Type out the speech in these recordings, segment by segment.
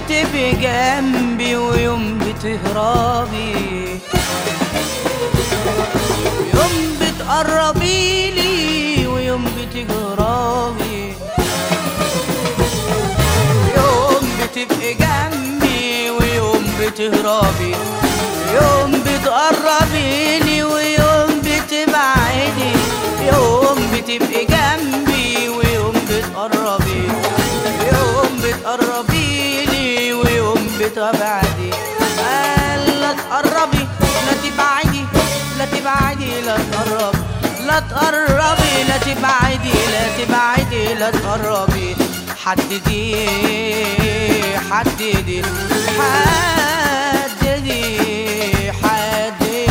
بتبقي جنبي ويوم بتهربي، يوم بتقربي لي ويوم بتهربي، يوم بتبقي جنبي ويوم بتهربي، يوم بتقربي لي ويوم بتبعدي، يوم بتبقي جنبي ويوم بتقربي، يوم بتقربي لي ويوم بتبعدي. لا تقربي لا تبعدي، لا تبعدي لا تقربي، لا تقربي لا تبعدي، لا تبعدي لا تقربي. حددي حددي حددي حددي.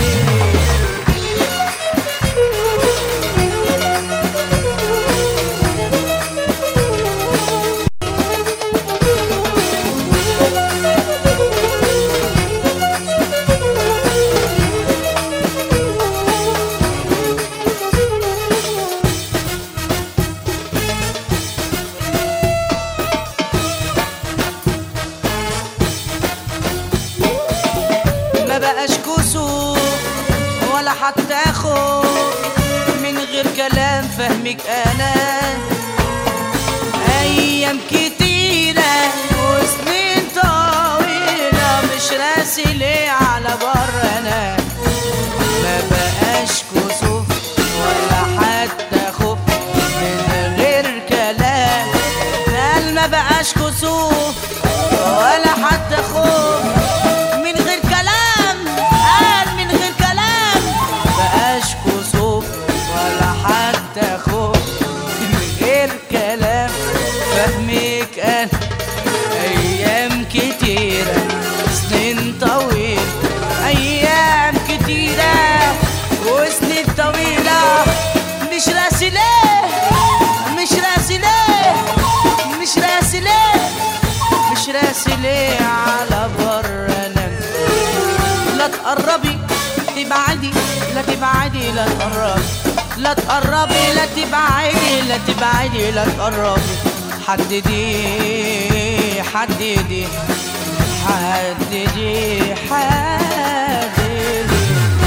مبقاش كسوف ولا حتى خوف، من غير كلام فهمك انا. ايام كتيرة وسنين طويلة مش راسي ليه على بر انا. مبقاش كسوف ولا حتى خوف، من غير كلام. قال مبقاش كسوف ولا حتى خوف، فهمك أنا. أيام كتيرة سنين طويلة، أيام كتيرة وسنين طويلة مش راسي ليه، مش راسي ليه، مش راسي ليه، مش راسي ليه على بر أنا. لا تقربي تبعدي، لا تبعدي لا تقربي، لا تقربي لا تبعدي، لا تبعدي لا تقربي. حددي حددي حددي حددي.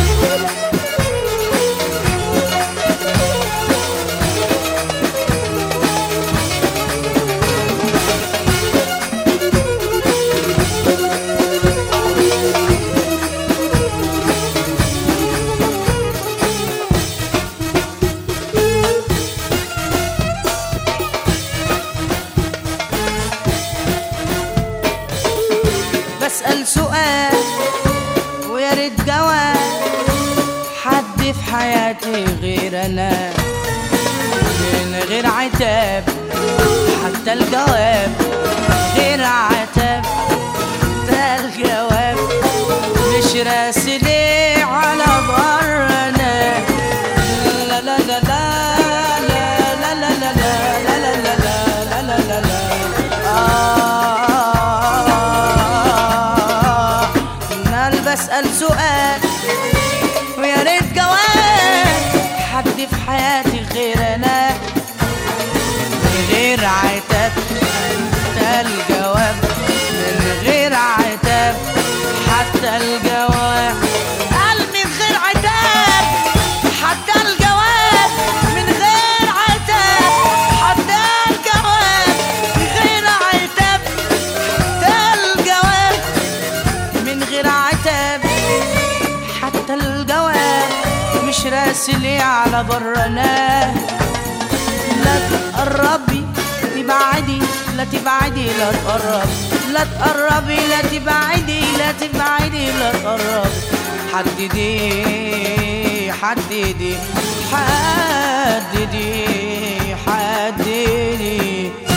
بسأل سؤال ويا ريت جواب، حد في حياتي غير أنا، من غير عتاب حتى الجواب، غير عتاب حتى الجواب. مش راسي ليه على بر أنا. لا لا لا لا لا لا لا لا لا لا لا لا لا لا. بسأل سؤال ويا ريت جواب، حد في حياتي غير أنا، من غير عتاب حتى الجواب، من غير عتاب حتى الجواب. قال من غير عتاب حتى الجواب، من غير عتاب حتى الجواب، من غير عتاب حتى الجواب، من غير عتاب حتى الجواب. مش راسي ليه على بر أنا. لا تقربي تبعدي، لا تبعدي لا تقربي، لا تقربي لا تبعدي، لا تبعدي لا تقربي. حددي حددي حددي حددي.